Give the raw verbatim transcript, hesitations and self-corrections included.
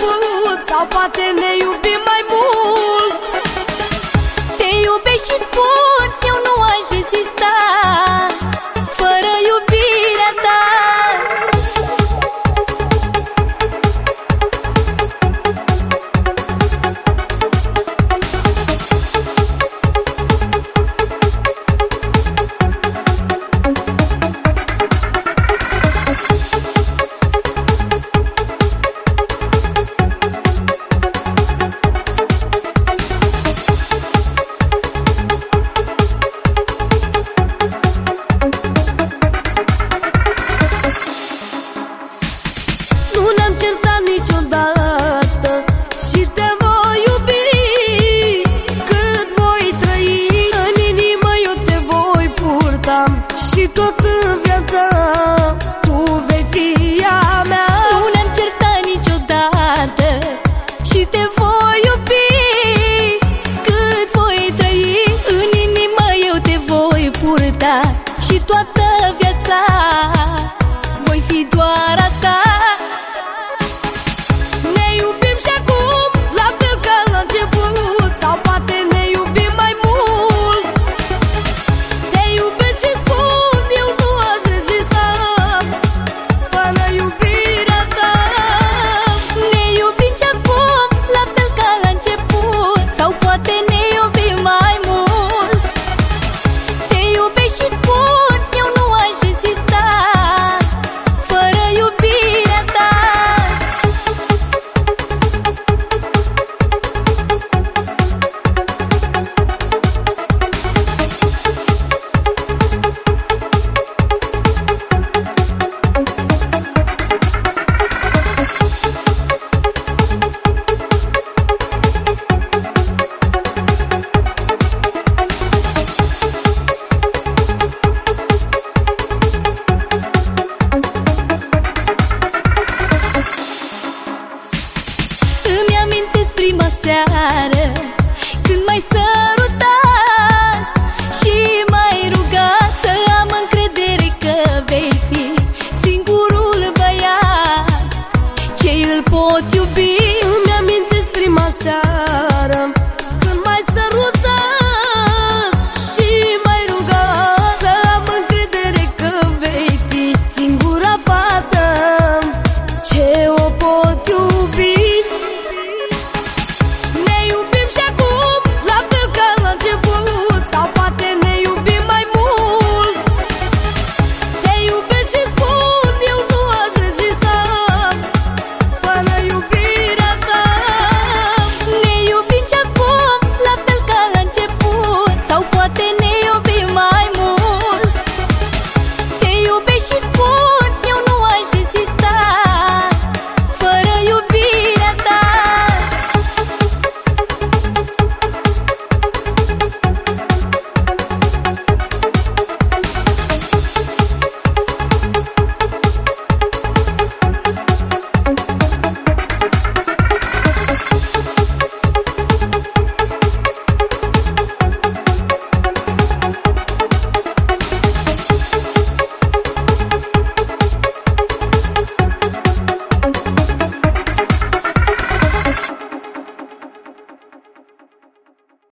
început, sau poate ne iubim mai mult. Te iubesc și spun, eu nu aș rezista fără iubirea ta. Nu ne-am certat niciodată și te voi iubi cât voi trăi. În inimă eu te voi purta și tot în viața tu vei fi a mea. Nu ne-am certat niciodată și te voi iubi cât voi trăi. În inimă eu te voi purta și toată viața voi fi doar a ta.